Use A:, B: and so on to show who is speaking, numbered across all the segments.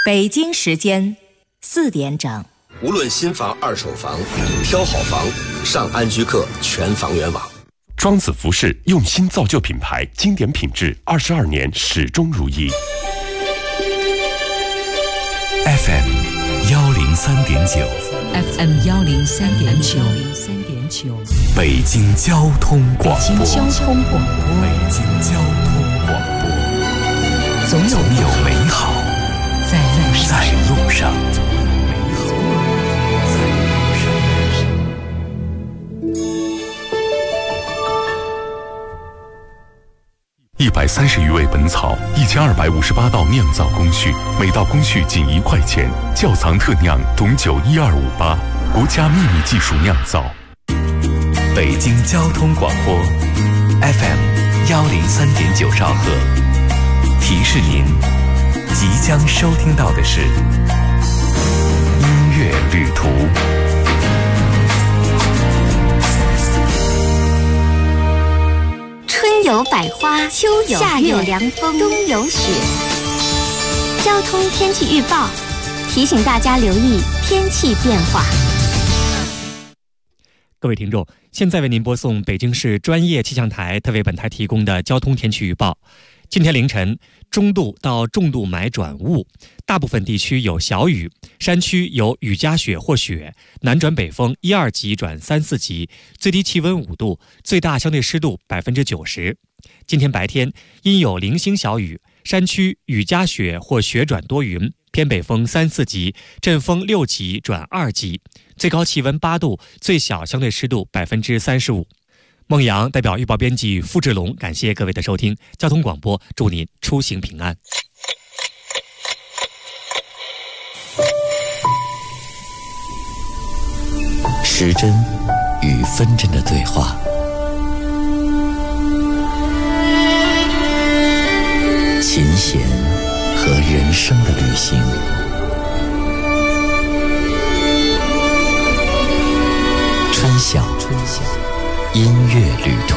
A: 北京时间4点整。
B: 无论新房、二手房，挑好房，上安居客全房源网。
C: 庄子服饰用心造就品牌，经典品质，22年始终如一。
D: FM 103.9
E: FM 103.9
D: 北京交通广播。
E: 北京交通广播。
D: 北京交通广播。总有美好在路上。130余味本草，1258道酿造工序，每道工序仅1块钱。窖藏特酿董酒12588，国家秘密技术酿造。北京交通广播 FM 103.9兆赫，提示您即将收听到的是音乐旅途。
F: 春有百花，秋有夏有凉风，冬有雪。交通天气预报提醒大家留意天气变化。
G: 各位听众，现在为您播送北京市专业气象台特为本台提供的交通天气预报。今天凌晨，中度到重度霾转雾，大部分地区有小雨，山区有雨夹雪或雪，南转北风1、2级转3、4级，最低气温5度，最大相对湿度90%。今天白天阴有零星小雨，山区雨夹雪或雪转多云，偏北风3、4级，阵风6级转2级，最高气温8度，最小相对湿度35%。孟阳代表预报编辑付志龙，感谢各位的收听。交通广播祝您出行平安。
D: 时针与分针的对话，琴弦和人生的旅行，春晓音乐旅途。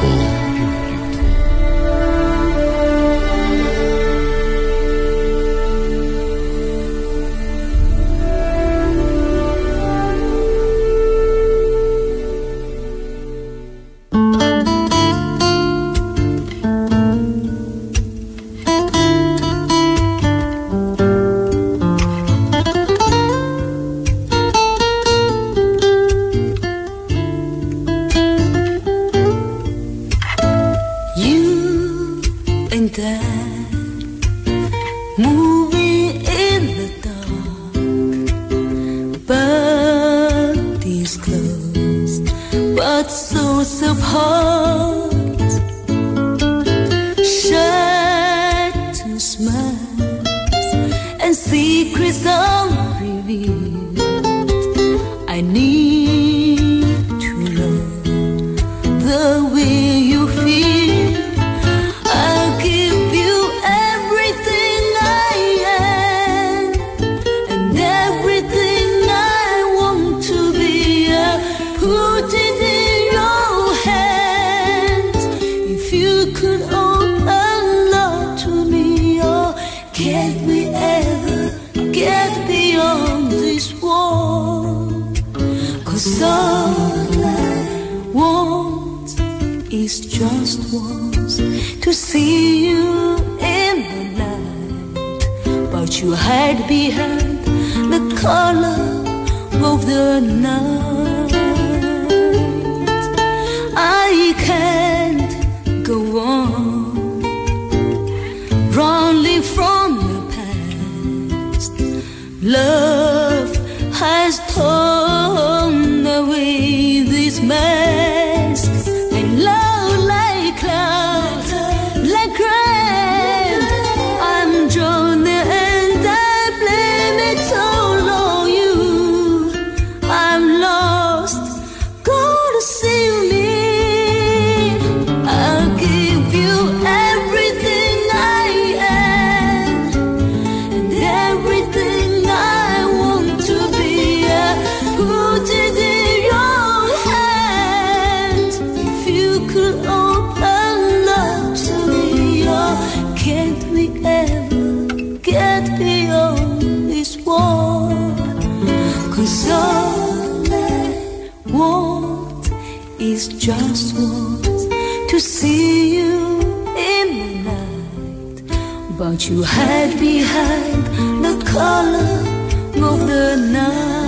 H: Can't we ever get beyond this this world. 'Cause all I want is just once to see you in the night, but you hide behind the color of the night.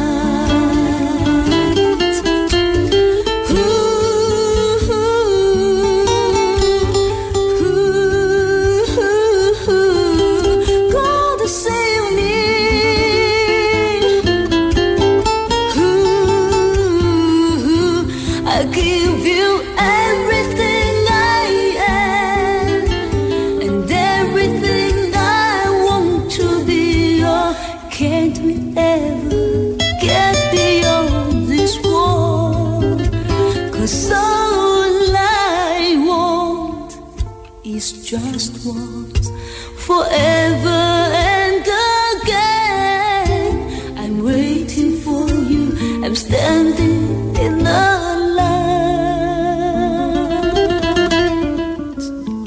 H: Just once, forever and again. I'm waiting for you, I'm standing in the light,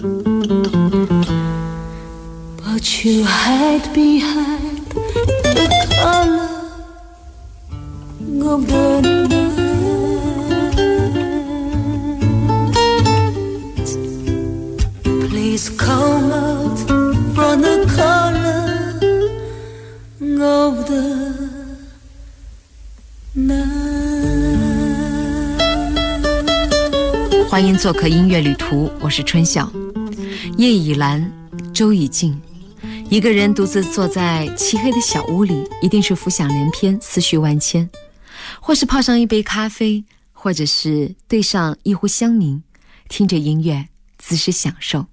H: but you hide behind the color of the night. Please come out from the corner of the night。
E: 欢迎做客音乐旅途，我是春晓。夜已蓝，舟已静，一个人独自坐在漆黑的小屋里，一定是浮想联翩，思绪万千，或是泡上一杯咖啡，或者是对上一壶香茗，听着音乐，姿势享受。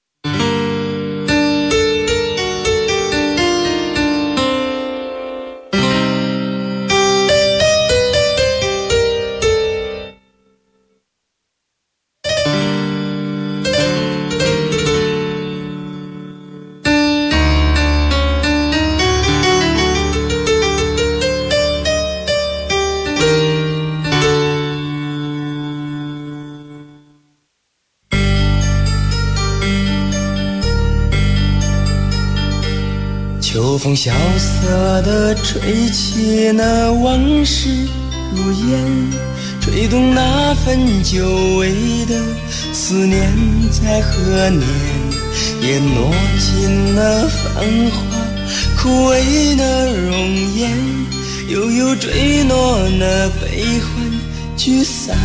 I: 秋风萧瑟地吹起那往事如烟，吹动那份久违的思念，在何年也挪尽了繁华，枯萎那容颜，悠悠坠落那悲欢聚散。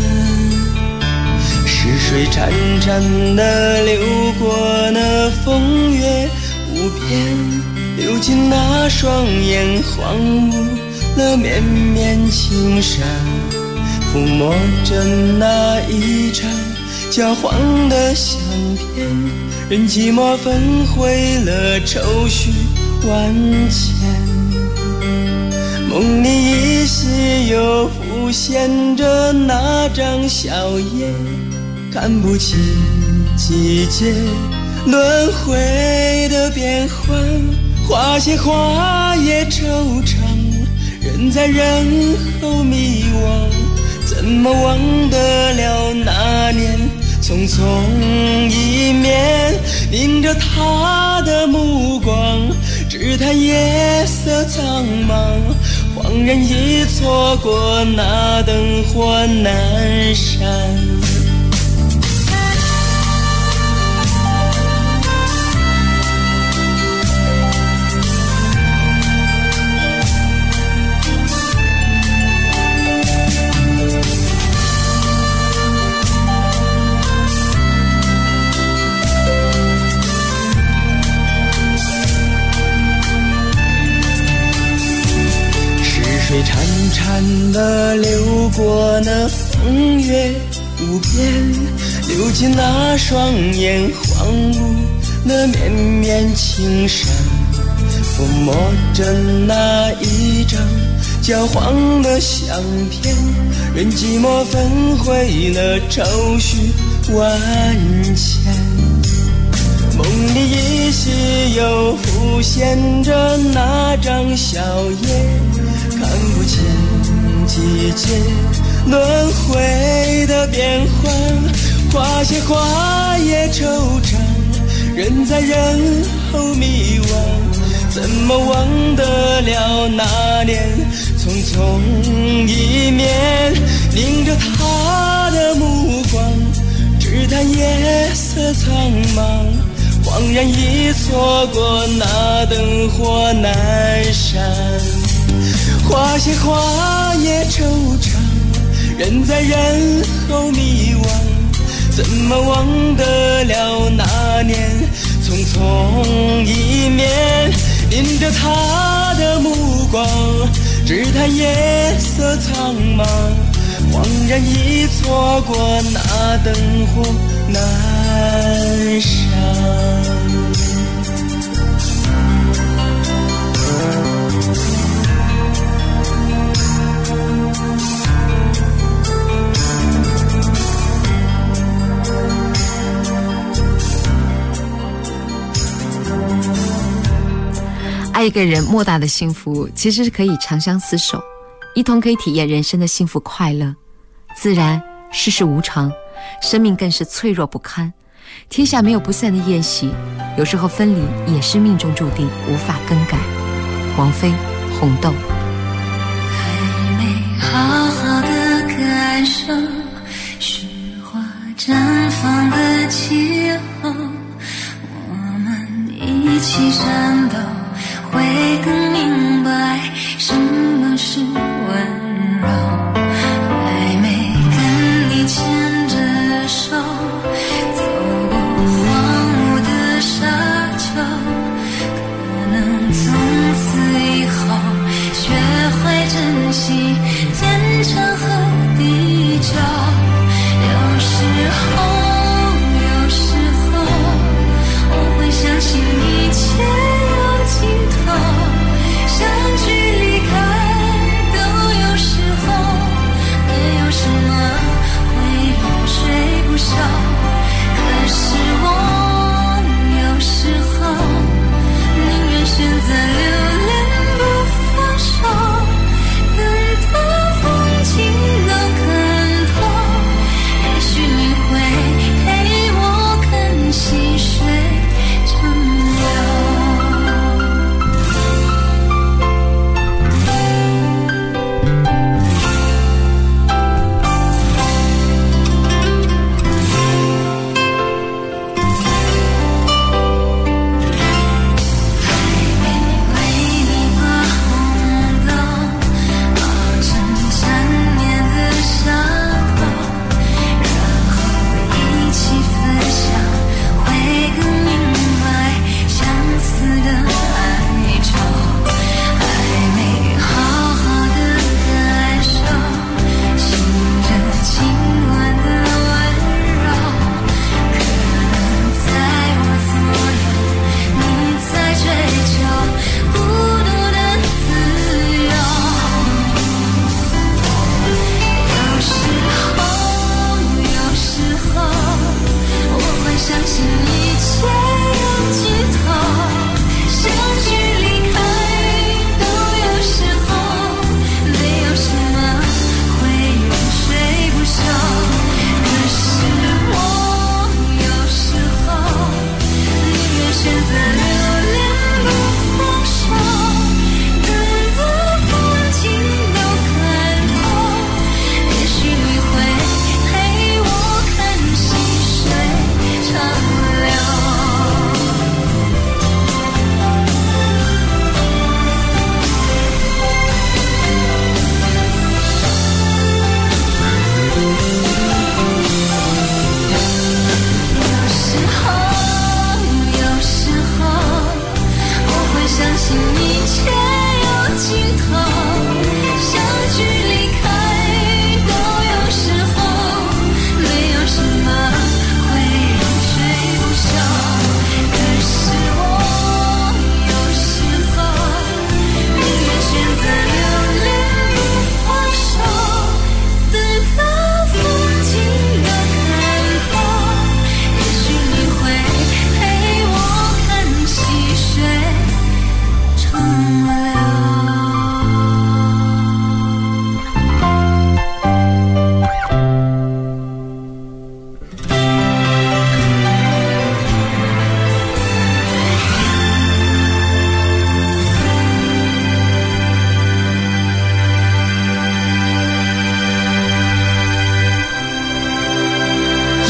I: 逝水潺潺地流过那风月无边，流进那双眼，荒芜了绵绵青山，抚摸着那一场交换的相片，任寂寞焚毁了愁绪万千。梦里依稀又浮现着那张笑颜，看不清季节轮回的变换，花谢花也惆怅，人在人后迷惘，怎么忘得了那年匆匆一面，凝着他的目光，只叹夜色苍茫，恍然已错过那灯火阑珊。水潺潺地流过那风月无边，流进那双眼，荒芜那绵绵青山，抚摸着那一张焦黄的相片，任寂寞焚毁了愁绪万千。梦里依稀又浮现着那张笑颜，看不清季节轮回的变换，花谢花也惆怅，人在人后迷惘， 怎么忘得了那年匆匆一面，凝着他的目光，只叹夜色苍茫，恍然已错过那灯火阑珊。花谢花也惆怅，人在人后迷惘，怎么忘得了那年匆匆一面，凝着他的目光，只叹夜色苍茫，恍然已错过那灯火阑珊。
E: 爱一个人莫大的幸福，其实是可以长相厮守，一同可以体验人生的幸福快乐。自然世事无常，生命更是脆弱不堪，天下没有不散的宴席，有时候分离也是命中注定，无法更改。王菲，红豆。
H: 还没好好的感受雪花绽放的气候，我们一起颤抖，会更明白什么是温柔。还没跟你牵着手走过荒芜的沙丘，可能从此以后学会珍惜天长和地久。有时候我会相信一切有尽头，相聚离开都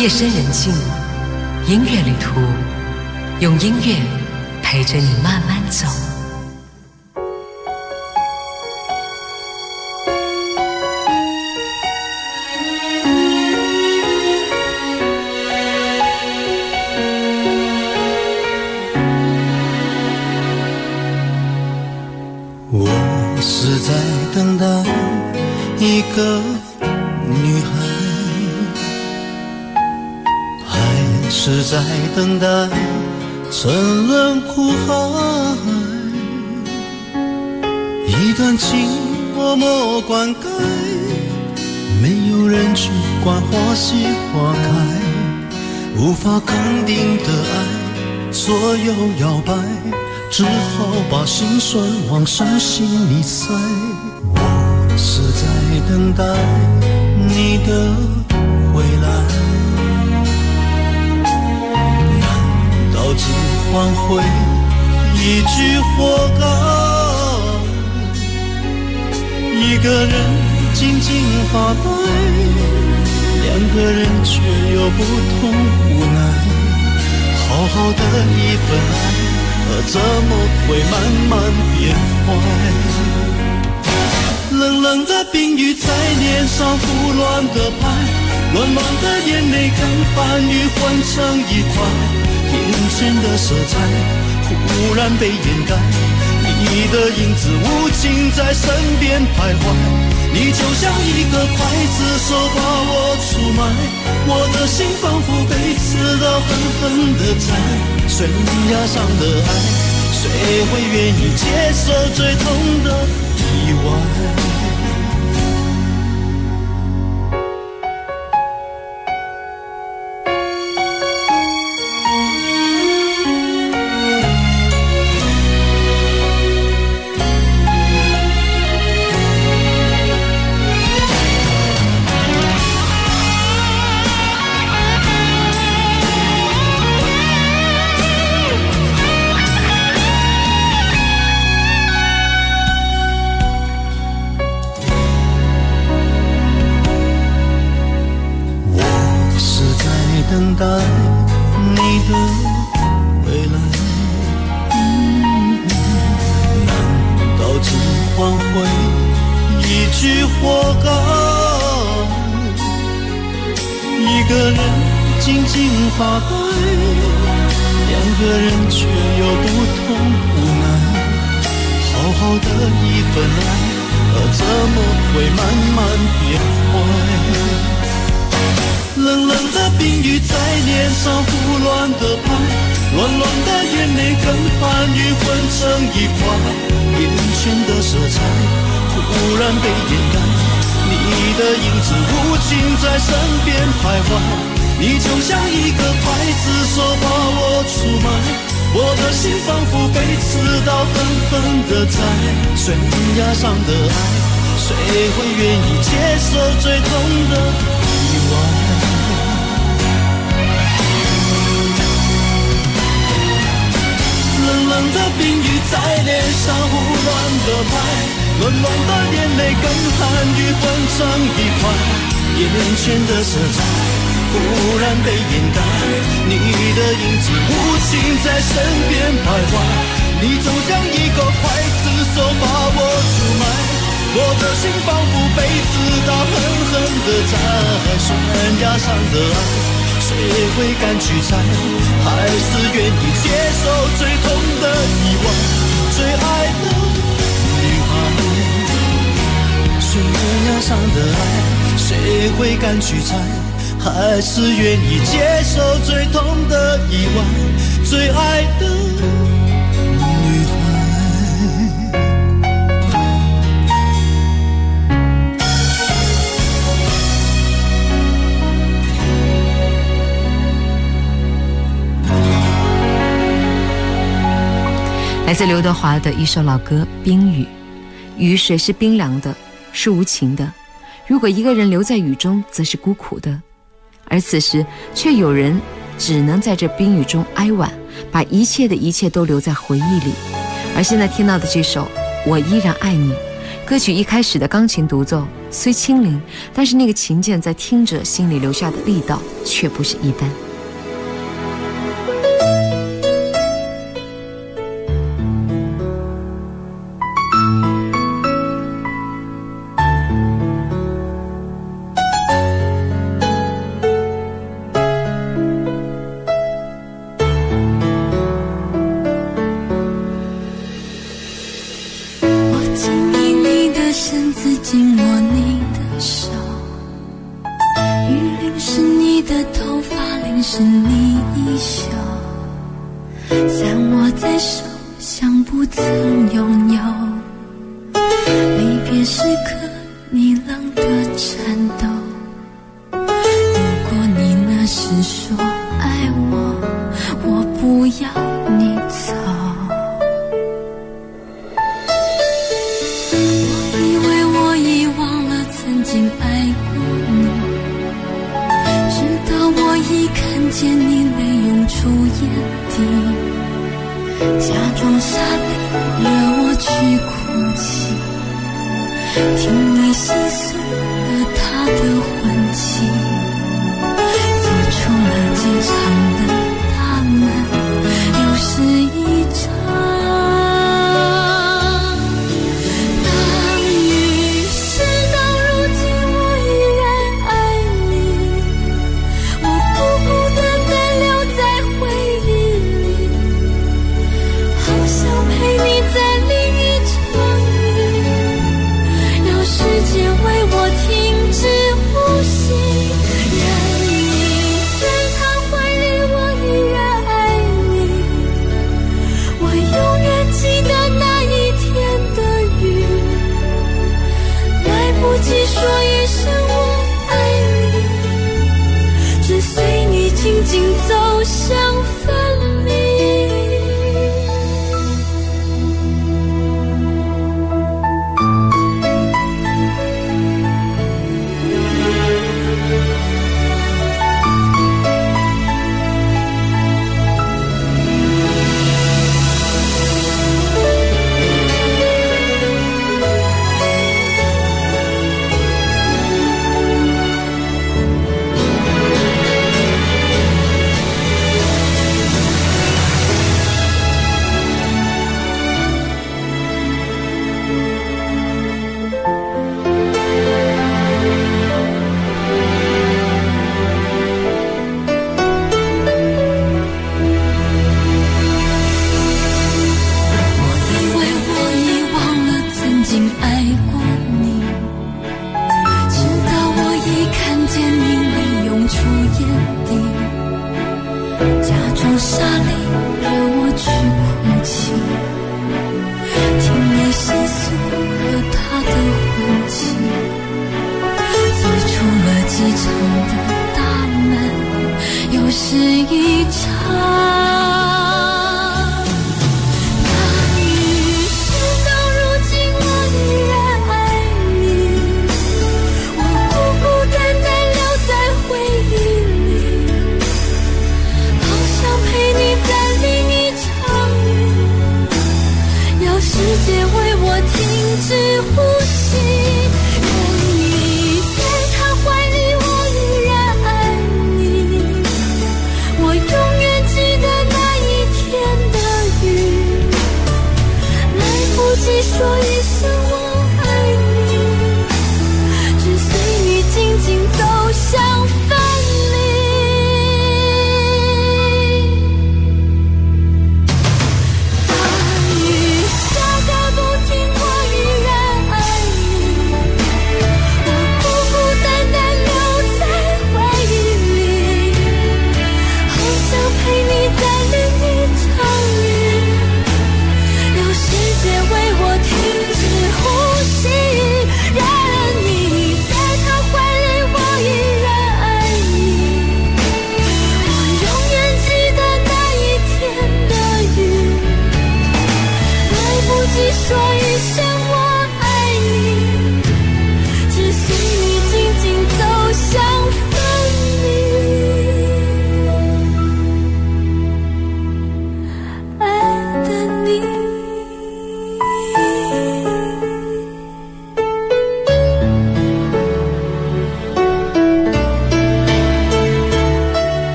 E: 夜深人静，音乐旅途，用音乐陪着你慢慢走。
I: 我是在等待一个女孩，还是在等待沉沦苦海？一段情默默灌溉，没有人去管花谢花开，无法肯定的爱左右摇摆，只好把心酸往伤心里塞。我是在等待你的回来，难道只换回一句活该？一个人静静发呆，两个人却有不同无奈。好好的一份爱，怎么会慢慢变坏？冷冷的冰雨在脸上胡乱的拍，乱乱的眼泪跟寒雨混成一块，眼前的色彩忽然被掩盖，你的影子无情在身边徘徊，你就像一个刽子手把我出卖，我的心仿佛被刺刀狠狠的宰，悬崖上的爱，谁会愿意接受最痛的意外？等待你的未来，难道只换回一句活该？一个人静静发呆，两个人却有不同无奈。好好的一份爱，怎么会慢慢变坏？冷冷的冰雨在脸上胡乱的拍，乱乱的眼泪跟寒雨混成一块，眼前的色彩忽然被掩盖，你的影子无情在身边徘徊，你就像一个刽子手把我出卖，我的心仿佛被刺刀狠狠的宰，悬崖上的爱，谁会愿意接受最痛的意外？冷冷的冰雨在脸上胡乱的拍，乱乱的眼泪跟寒雨混成一块，眼前的色彩忽然被掩盖，你的影子无情在身边徘徊，你就像一个刽子手把我出卖，我的心仿佛被刺刀狠狠的宰，悬崖上的爱，谁会敢去猜？还是愿意接受最痛的意外？最爱的女孩，悬崖上的爱，谁会敢去猜？还是愿意接受最痛的意外？最爱的女孩。
E: 来自刘德华的一首老歌《冰雨》，雨水是冰凉的，是无情的。如果一个人留在雨中，则是孤苦的。而此时，却有人只能在这冰雨中哀婉，把一切的一切都留在回忆里。而现在听到的这首《我依然爱你》，歌曲一开始的钢琴独奏虽轻灵，但是那个琴键在听者心里留下的力道却不是一般。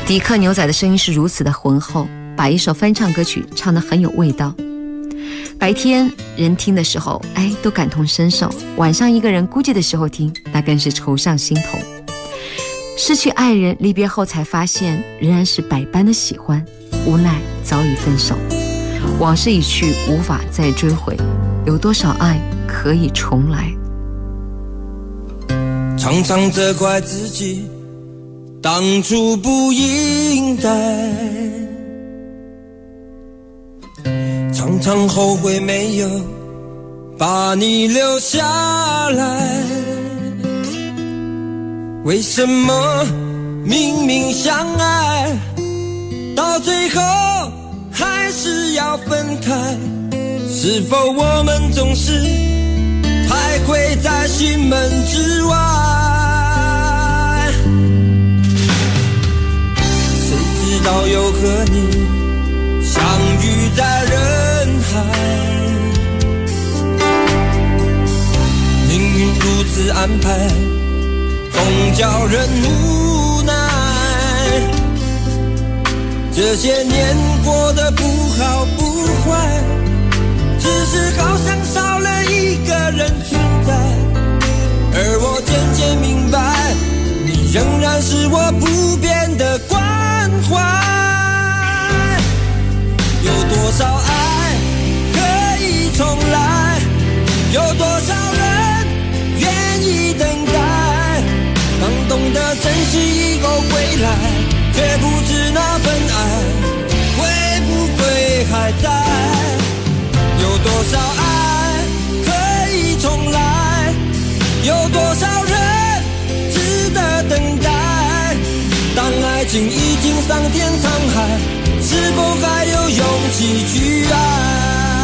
E: 迪克牛仔的声音是如此的浑厚，把一首翻唱歌曲唱得很有味道。白天人听的时候，都感同身受；晚上一个人孤寂的时候听，那更是愁上心头。失去爱人，离别后才发现，仍然是百般的喜欢，无奈早已分手。往事已去，无法再追回，有多少爱可以重来？
I: 常常责怪自己当初不应该，常常后悔没有把你留下来。为什么明明相爱，到最后还是要分开？是否我们总是徘徊在心门之外？谁知道又和你相遇在人海，命运如此安排，总叫人无奈。这些年过得不好不坏，只是好像少了一个人存在。而我渐渐明白，你仍然是我不变的关怀。有多少爱可以重来，有多少人愿意等待。当懂得珍惜以后回来，却不知那份爱会不会还在。有多少爱可以重来，有多少人值得等待。当爱情已经桑田沧海，是否还有勇气去爱？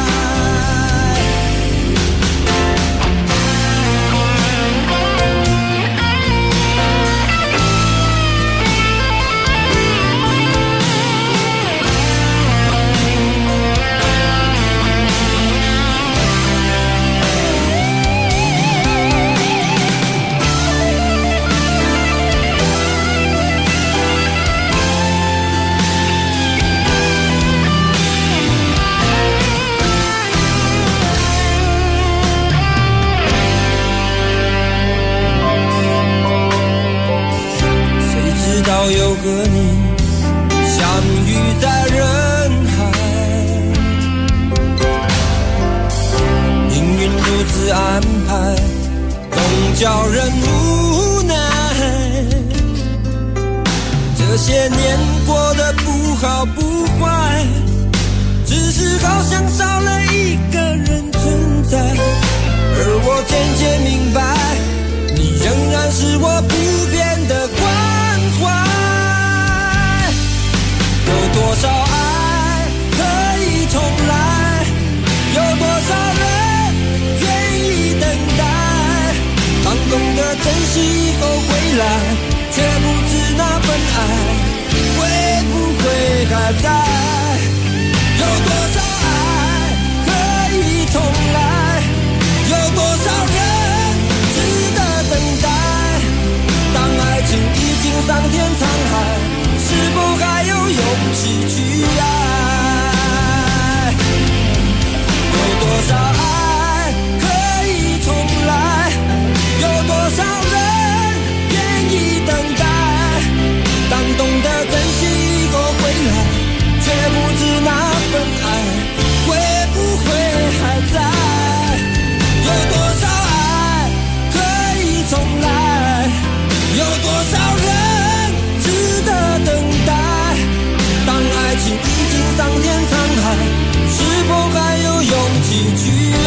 I: 又和你相遇在人海，命运如此安排，总叫人无奈。这些年过得不好不坏，只是好像少了一个人存在。而我渐渐明白，你仍然是我不变的关怀。有多少爱可以重来，有多少人愿意等待。当懂得珍惜以后回来，却不知那份爱会不会还在。有多少爱可以重来，有多少人值得等待。当爱情已经桑田沧海，是否还有勇气去爱？有多少爱可以重来，有多少人愿意等待。当懂得珍惜以后回来，却不知那份爱会不会还在。有多少爱可以重来，有多少人值得等待。当爱情已经桑田沧海，是否还有勇气去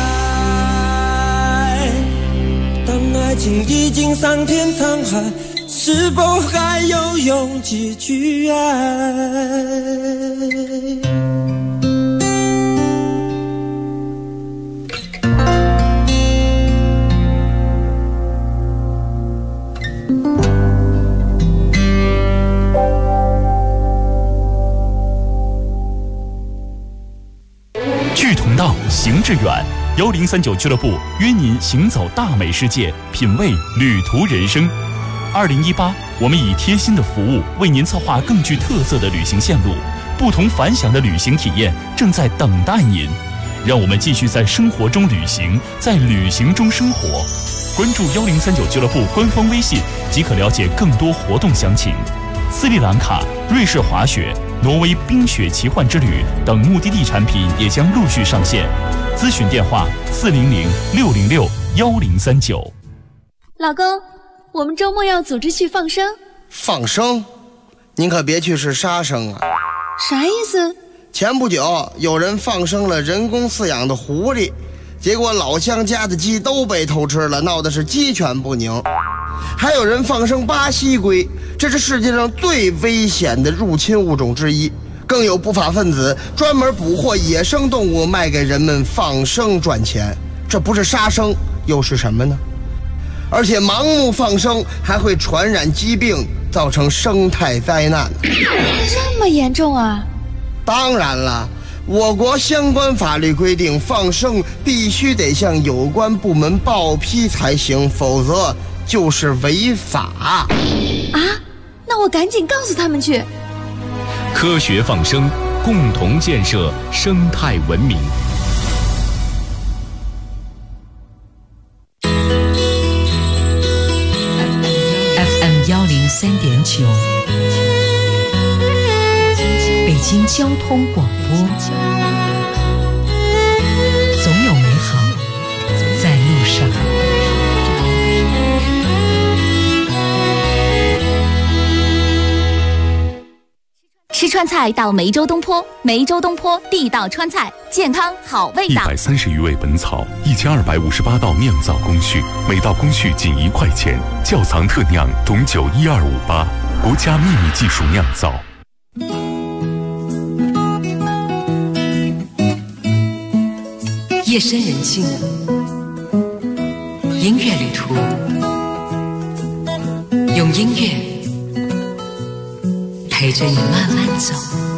I: 爱？当爱情已经桑田沧海，是否还有勇气去爱？
J: 志同道，行致远。1039俱乐部约您行走大美世界，品味旅途人生。 2018，我们以贴心的服务为您策划更具特色的旅行线路，不同凡响的旅行体验正在等待您。让我们继续在生活中旅行，在旅行中生活。关注1039俱乐部官方微信即可了解更多活动详情。斯里兰卡、瑞士滑雪、挪威冰雪奇幻之旅等目的地产品也将陆续上线。咨询电话400-606-1039。
K: 老公，我们周末要组织去放生。
L: 放生？您可别去是杀生啊！
K: 啥意思？
L: 前不久有人放生了人工饲养的狐狸，结果老乡家的鸡都被偷吃了，闹的是鸡犬不宁。还有人放生巴西龟，这是世界上最危险的入侵物种之一。更有不法分子专门捕获野生动物卖给人们放生赚钱，这不是杀生又是什么呢？而且盲目放生还会传染疾病，造成生态灾难。
K: 这么严重啊？
L: 当然了，我国相关法律规定，放生必须得向有关部门报批才行，否则就是违法。
K: 啊？那我赶紧告诉他们去。
J: 科学放生，共同建设生态文明。
A: FM 103.9，北京交通广播，总有美好在路上。
F: 吃川菜到梅州东坡，梅州东坡地道川菜，健康好味道。
D: 130余味本草，1258道酿造工序，每道工序仅1块钱，窖藏特酿董酒12588，国家秘密技术酿造。
A: 夜深人静，音乐旅途，用音乐陪着你慢慢走。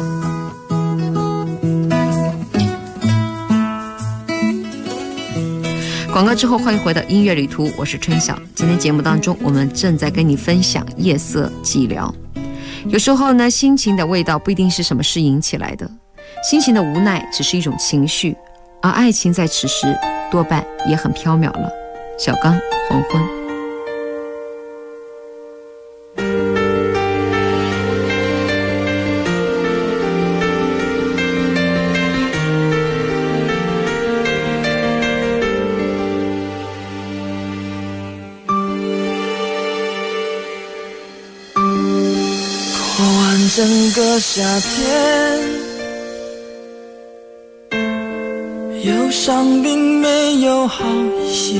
E: 广告之后，欢迎回到音乐旅途，我是春晓。今天节目当中，我们正在跟你分享夜色寂寥。有时候呢，心情的味道不一定是什么事引起来的，心情的无奈只是一种情绪，而爱情在此时多半也很缥缈了。小刚，黄昏。
I: 整个夏天，忧伤并没有好一些，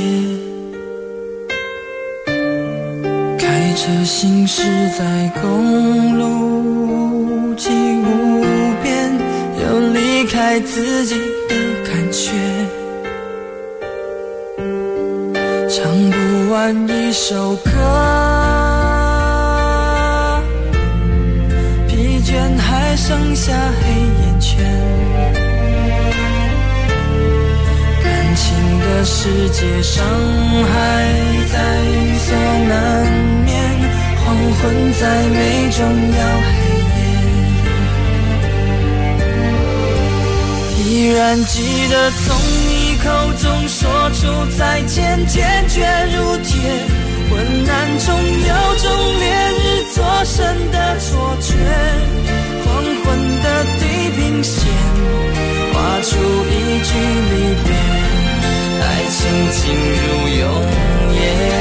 I: 开车行驶在公路际无边，有离开自己的感觉，唱不完一首歌，还剩下黑眼圈，感情的世界伤害在所难免，黄昏在眉中要黑夜，依然记得从你口中说出再见，坚决如铁，昏暗中有种烈日灼身的错觉，黄昏的地平线画出一句离别，爱情进入永夜，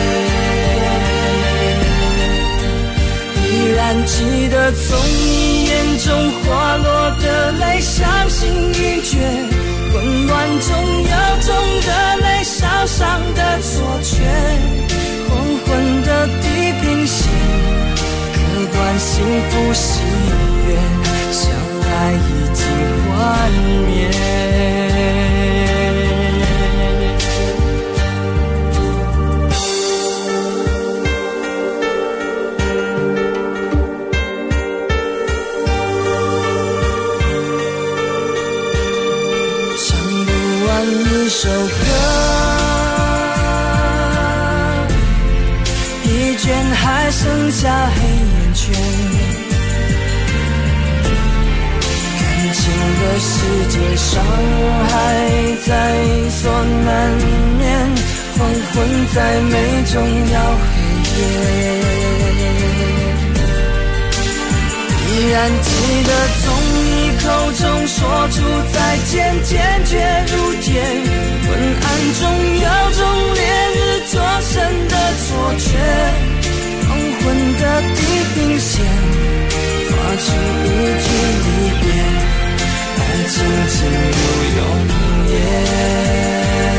I: 依然记得从你眼中滑落的泪，伤心欲绝，混乱中有种热泪烧伤的错觉，黄昏的地平线刻断幸福喜悦，相爱已经幻灭。唱不完一首歌， 下黑眼圈。感情的世界，伤害在所难免，黄昏再美终要黑夜。依然记得从你口中说出再见，坚决如铁，昏暗中有种烈日灼身的错觉，黄昏的地平线画出一句离别，爱情进入永夜。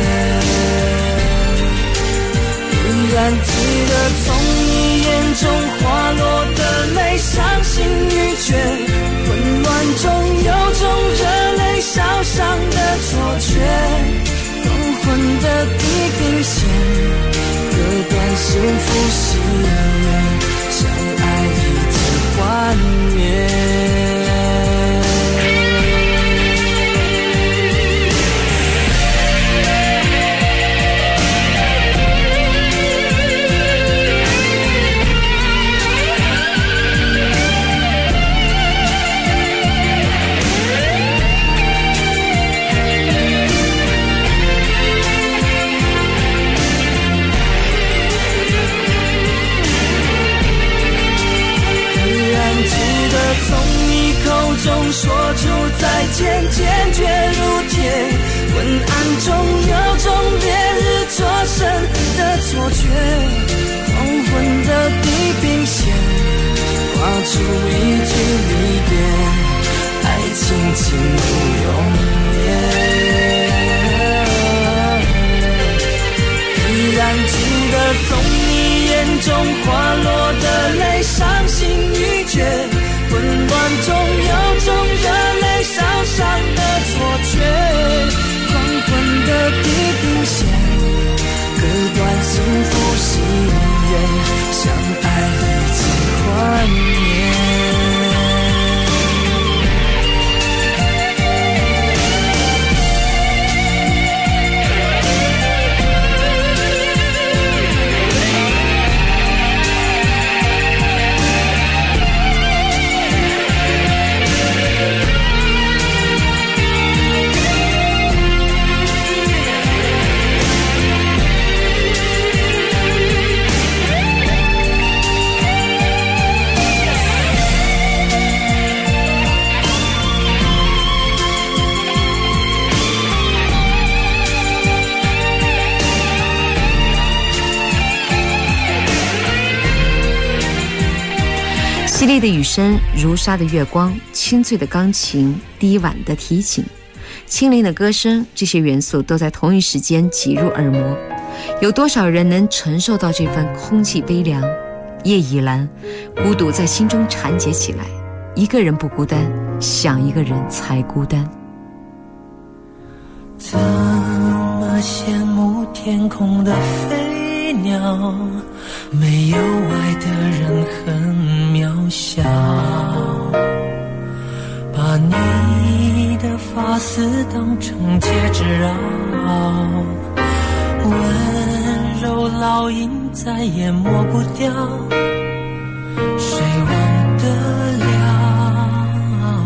I: 依然记得从你眼中滑落的泪，伤心欲绝，混乱中有种热泪烧伤的错觉，黄昏的地平线割断幸福喜悦，相爱已经幻灭。中说出再见，坚决如铁，昏暗中有种烈日灼身的错觉，黄昏的地平线画出一句离别，爱情进入永夜。依然记得从你眼中滑落的泪，伤心欲绝，混乱中有种热泪烧伤的错觉，黄昏的地平线割断幸福喜悦，相爱已经幻灭。
E: 淅沥的雨声，如纱的月光，清脆的钢琴，低婉的提琴，清灵的歌声，这些元素都在同一时间挤入耳膜。有多少人能承受到这份空气悲凉？夜已蓝，孤独在心中缠结起来。一个人不孤单，想一个人才孤单。
I: 怎么羡慕天空的飞鸟，没有爱的人很渺小，把你的发丝当成戒指绕，温柔烙印再也抹不掉，谁忘得了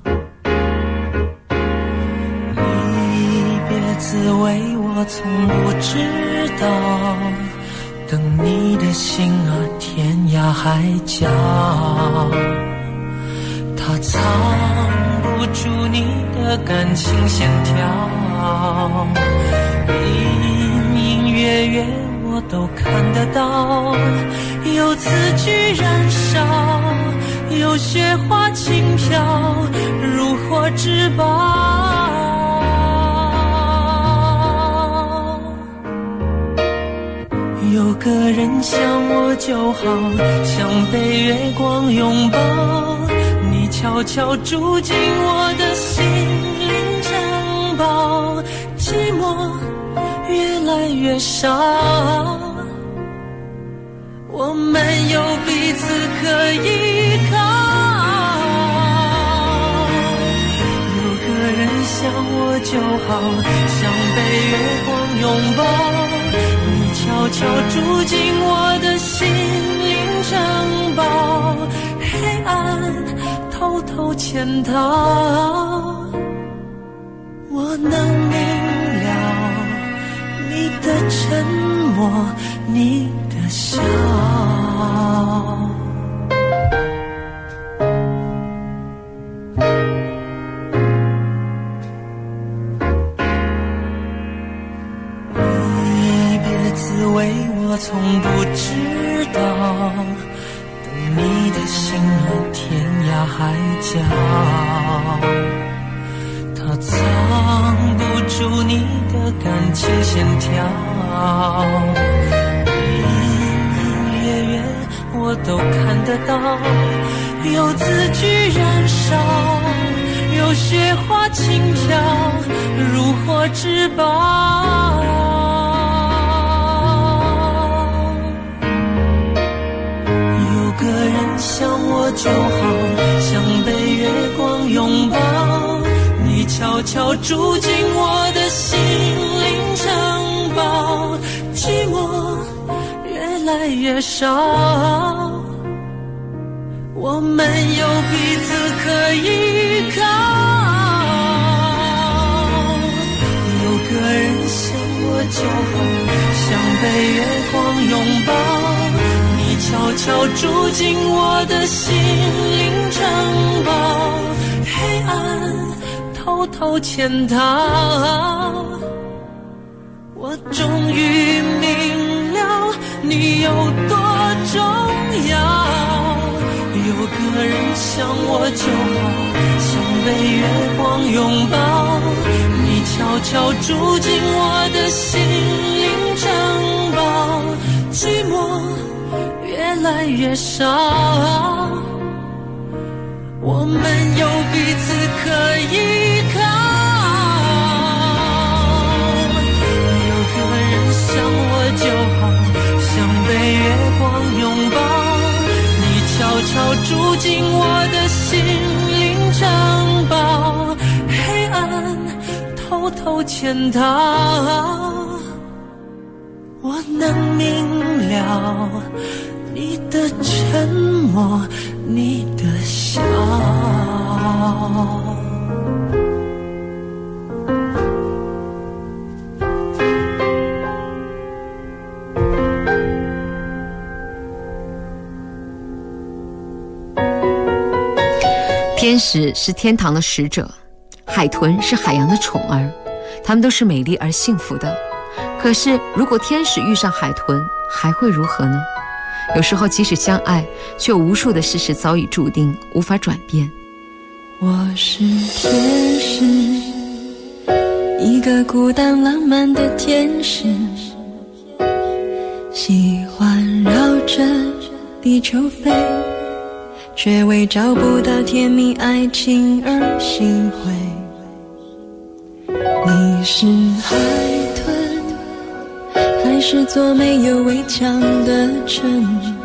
I: 离别滋味，我从不知道，等你的心啊，天涯海角，它藏不住你的感情线条，隐隐约约我都看得到，有字句燃烧，有雪花轻飘，如获至宝。有个人像我就好，像被月光拥抱，你悄悄住进我的心灵城堡，寂寞越来越少，我们有彼此可依靠。有个人像我就好，像被月光拥抱，悄悄住进我的心灵城
H: 岸偷偷潜逃，我能明了你的沉默，你的笑。你别自为我从不知道，等你的心和天涯海角，它藏不住你的感情线条。隐隐约约我都看得到，有字句燃烧，有雪花轻飘，如获至宝。有个人像我就好，像被月光拥抱，你悄悄住进我的心灵城堡，寂寞越来越少，我们有彼此可依靠。有个人像我就好，像被月光拥抱，你悄悄住进我的心灵城堡，黑暗偷偷潜逃，我终于明了你有多重要。有个人像我就好，像被月光拥抱，你悄悄住进我的心灵城堡，寂寞越来越少，我们有彼此可依靠。有个人像我就好，像被月光拥抱，悄悄住进我的心灵城堡，黑暗偷偷潜逃，我能明了你的沉默，你的笑。
E: 天使是天堂的使者，海豚是海洋的宠儿，它们都是美丽而幸福的。可是如果天使遇上海豚，还会如何呢？有时候即使相爱，却有无数的事实早已注定，无法转变。
M: 我是天使，一个孤单浪漫的天使，喜欢绕着地球飞，却为找不到甜蜜爱情而心灰。你是海豚，还是座没有围墙的城？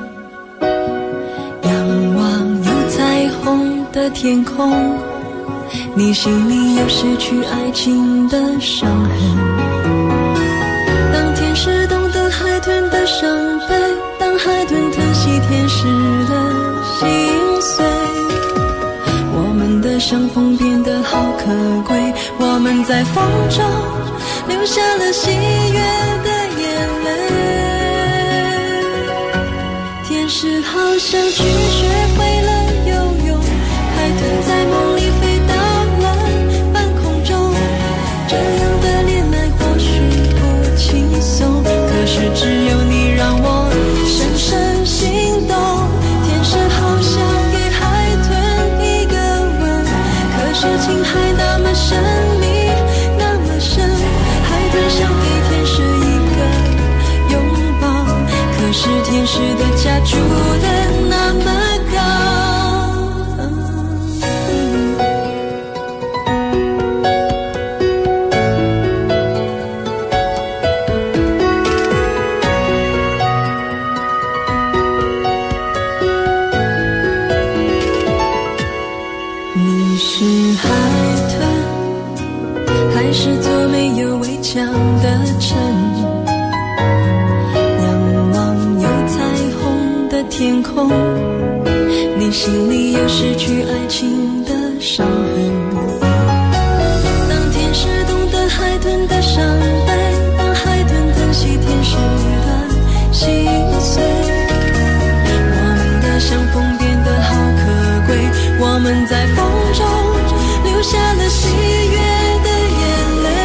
M: 仰望有彩虹的天空，你心里有失去爱情的伤痕。当天使懂得海豚的伤悲，当海豚疼惜天使的心碎，我们的相逢变得好可贵，我们在风中留下了喜悦的眼泪。天使好像去学会了游泳，海豚在梦里飞到了半空中，这样的恋爱或许不轻松，可是只有你让我深深心动。天使好像给海豚一个吻，可是情还那么神秘那么深，海豚想给天使一个拥抱，可是天使的家住得那么高。你是海豚，还是座没有围墙的城？仰望有彩虹的天空，你你心里有失去爱情的伤痕。当天使懂得海豚的伤悲，当海豚疼惜天使的心碎，我们的相逢变得好可贵，我们在风中留下了喜悦的眼泪。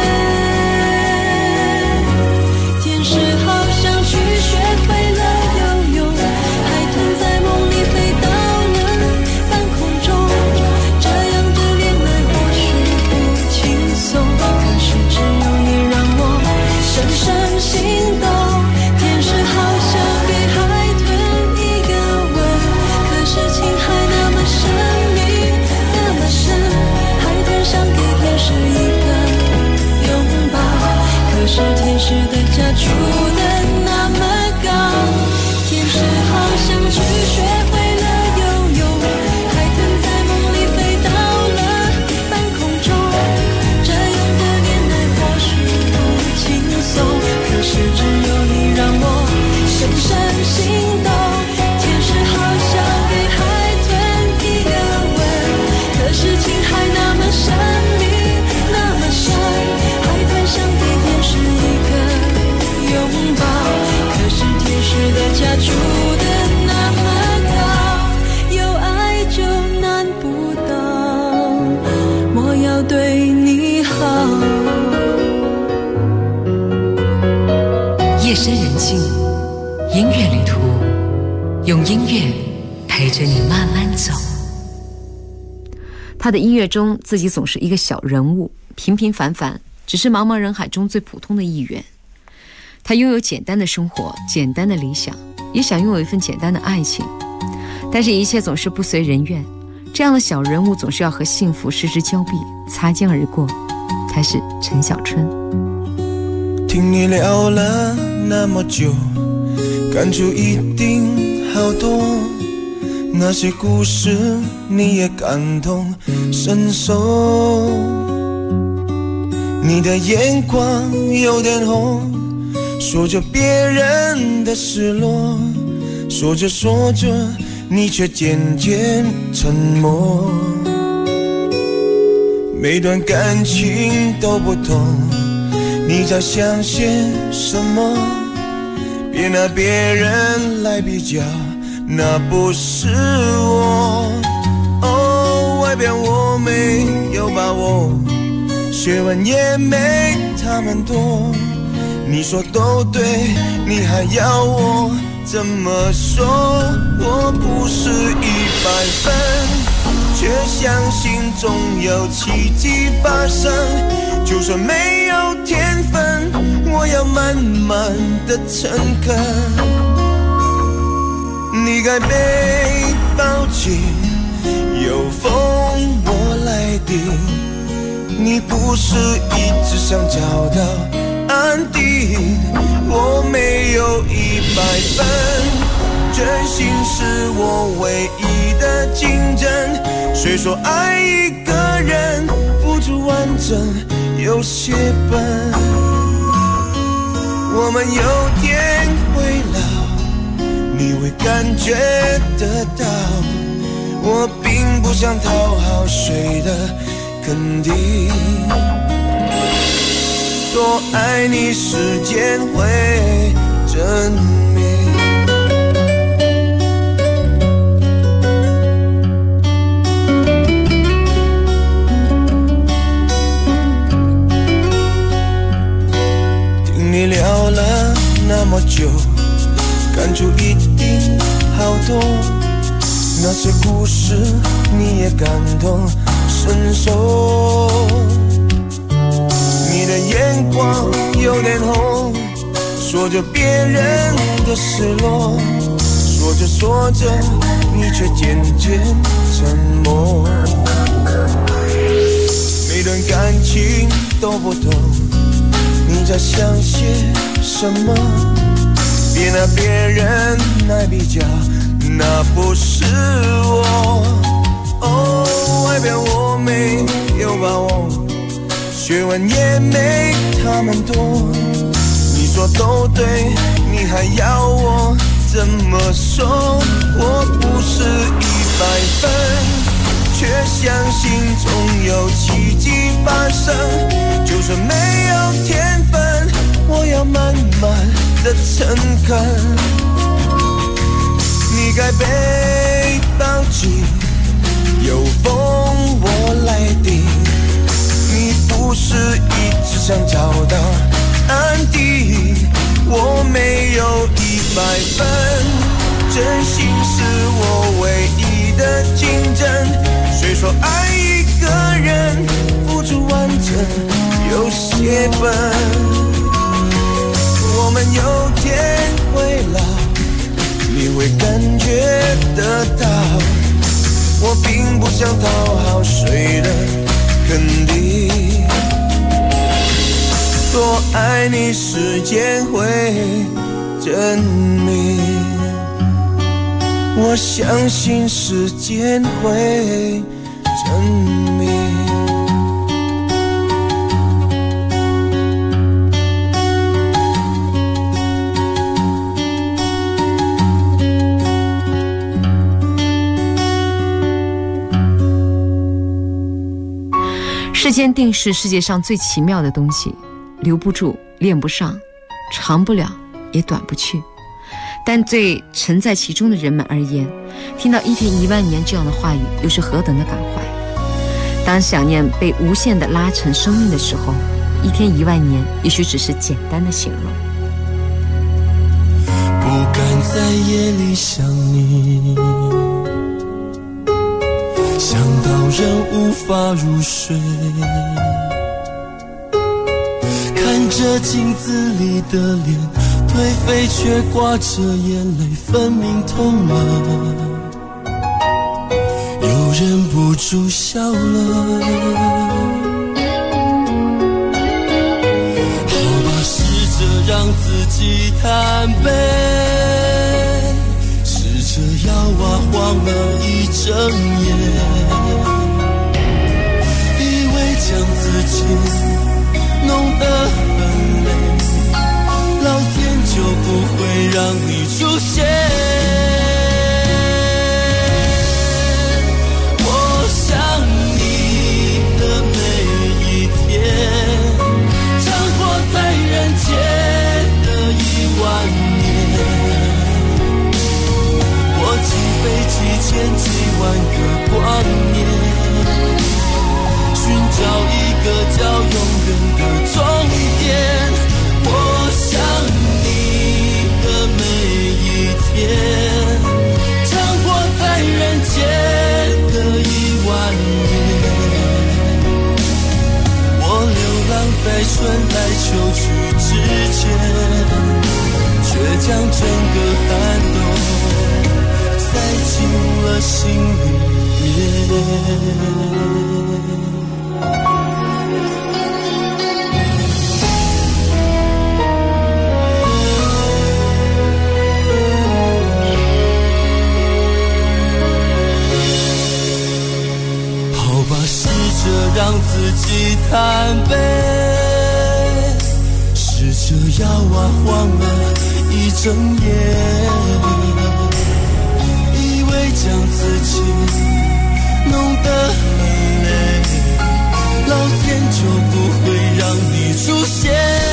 M: 天使好像去学会了游泳，海豚在梦里飞到了半空中，这样的恋爱或许不轻松，可是只有你让我深深心动。天使好像给海豚一个吻，可是情还那么神秘那么深，海豚想给天使一个拥抱，可是天使的家住得那么高。天使好像去学会了游泳，海豚在梦里飞到了半空中，这样的恋爱或许不轻松，可是只有你让我深深心动。天使好像给海豚一个吻，可是情还那么神秘那么深，海豚想给天使一个拥抱，可是天使的家住得那么高，有爱就难不到，我要对你好。
A: 夜深人静，音乐旅途，用音乐陪着你慢慢走。
E: 他的音乐中自己总是一个小人物，平平凡凡，只是茫茫人海中最普通的一员。他拥有简单的生活，简单的理想，也想拥有一份简单的爱情，但是一切总是不随人愿。这样的小人物总是要和幸福失之交臂，擦肩而过。他是陈小春。
I: 听你聊了那么久，感触一定好多，那些故事你也感同身受，你的眼光有点红，说着别人的失落，说着说着你却渐渐沉默。每段感情都不同，你在想些什么？别拿别人来比较，那不是我。哦，外表我没有把握，学问也没他们多。你说都对，你还要我怎么说？我不是100分，却相信总有奇迹发生。就算没有天分，我要慢慢的诚恳。你该被抱紧，有风我来顶。你不是一直想找到安定，我没有100分，真心是我唯一的竞争。谁说爱一个人付出完整有些笨？我们有天会老，你会感觉得到，我并不想讨好谁的肯定。多爱你，时间会证明。听你聊了那么久，感触一定好多，那些故事你也感同身受。你的眼光有点红，说着别人的失落，说着说着你却渐渐沉默。每段感情都不同，你在想些什么？别拿别人来比较，那不是我。哦，外表我没有把握，学问也没他们多。你说都对，你还要我怎么说？我不是 100分，却相信总有奇迹发生。就算没有天分，我要慢慢的诚恳。你该被抱紧，有风我来顶。你不是一直想找到安定，我没有100分，真心是我唯一的竞争。谁说爱一个人付出完整有些笨？我们有天会老，你会感觉得到，我并不想讨好谁的肯定。多爱你，时间会证明。我相信时间会证明。
E: 时间定是世界上最奇妙的东西，留不住，恋不上，长不了，也短不去。但对沉在其中的人们而言，听到1天1万年这样的话语，又是何等的感怀。当想念被无限地拉成生命的时候，1天1万年也许只是简单的形容。
I: 不敢在夜里想你，想到人无法入睡，看着镜子里的脸，颓废却挂着眼泪，分明痛了，又忍不住笑了。好吧，试着让自己坦白，试着摇啊晃了一整夜，以为将自己弄得很累，老天就不会让你出现。我想你的每一天，长活在人间的1万年。我几飞几千几万个光年，寻找一个叫永远的终点。我想你的每一天，长活在人间的1万年。我流浪在春来秋去之间，却将整个寒冬塞进了心里面。让自己坦白，试着摇啊晃了一整夜，以为将自己弄得很累，老天就不会让你出现。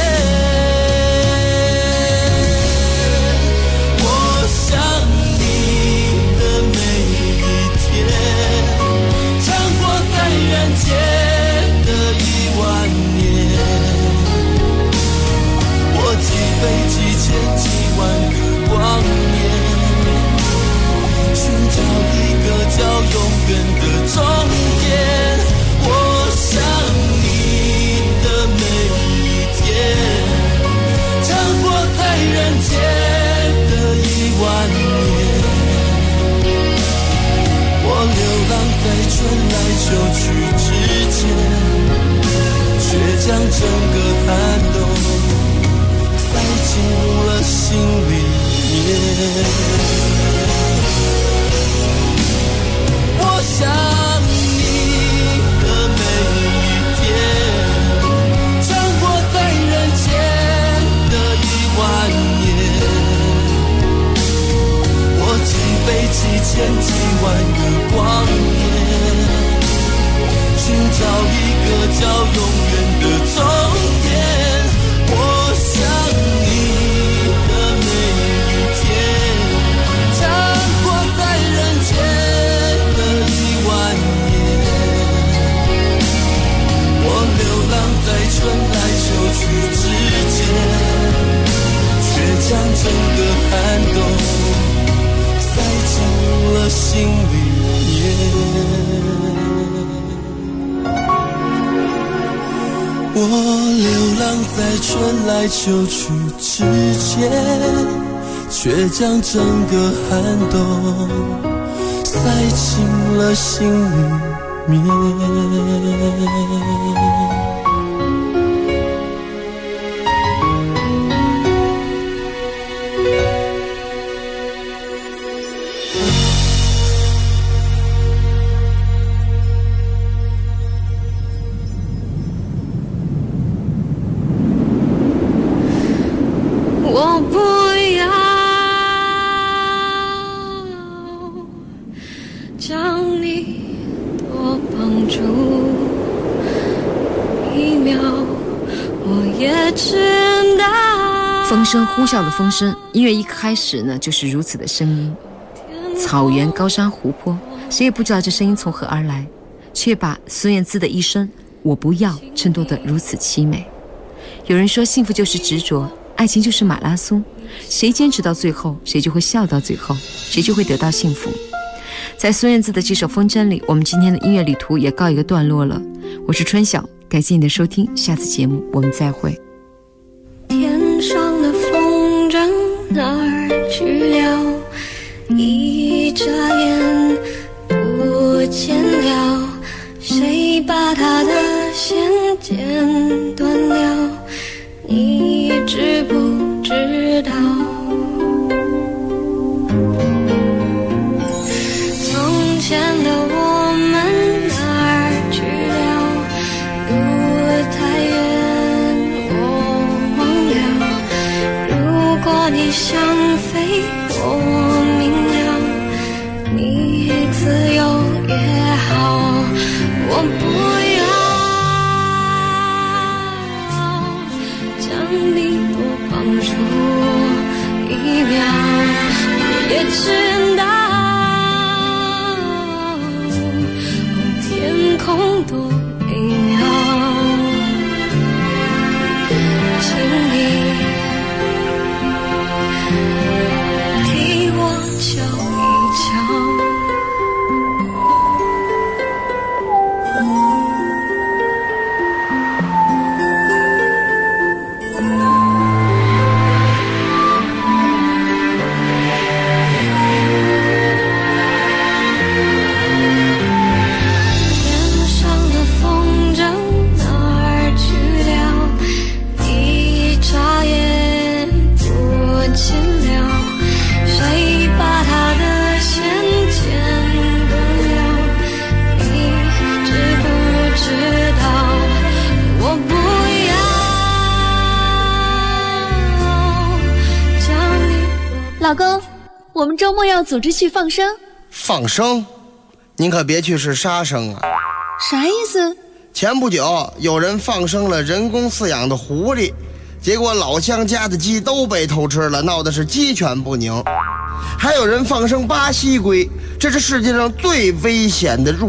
I: 我想你的每一天，长活在人间1万年，我几飞几千几万个光年，寻找一个叫永远的终点。我想你的每一天，长活在人间的1万年。我流浪在春来秋去之间，却将整个寒冬塞进了心里面。我想你的每一天，长活在人间的1万年。我几飞几千几万个在春来秋去之间，却将整个寒冬塞进了心里面。
H: 我不要将你多绑住一秒，我也知道。
E: 风声呼啸的风声，音乐一开始呢就是如此的声音。草原、高山、湖泊，谁也不知道这声音从何而来，却把孙燕姿的一生我不要衬托得如此凄美。有人说幸福就是执着，爱情就是马拉松，谁坚持到最后，谁就会笑到最后，谁就会得到幸福。在孙燕姿的这首《风筝》里，我们今天的音乐旅途也告一个段落了。我是春晓，感谢你的收听，下次节目我们再会。
H: 天上的风筝哪儿去了？一眨眼不见了，谁把它的线剪断了？你知不知道？从前的我们哪儿去了？路太远我忘了。如果你想飞，我明了，你自由也好，我不你多绑住一秒，我也知道天空多美妙，请你替我瞧一瞧。
K: 老公，我们周末要组织去放生。
L: 放生？您可别去是杀生啊！
K: 啥意思？
L: 前不久有人放生了人工饲养的狐狸，结果老乡家的鸡都被偷吃了，闹得是鸡犬不宁。还有人放生巴西龟，这是世界上最危险的入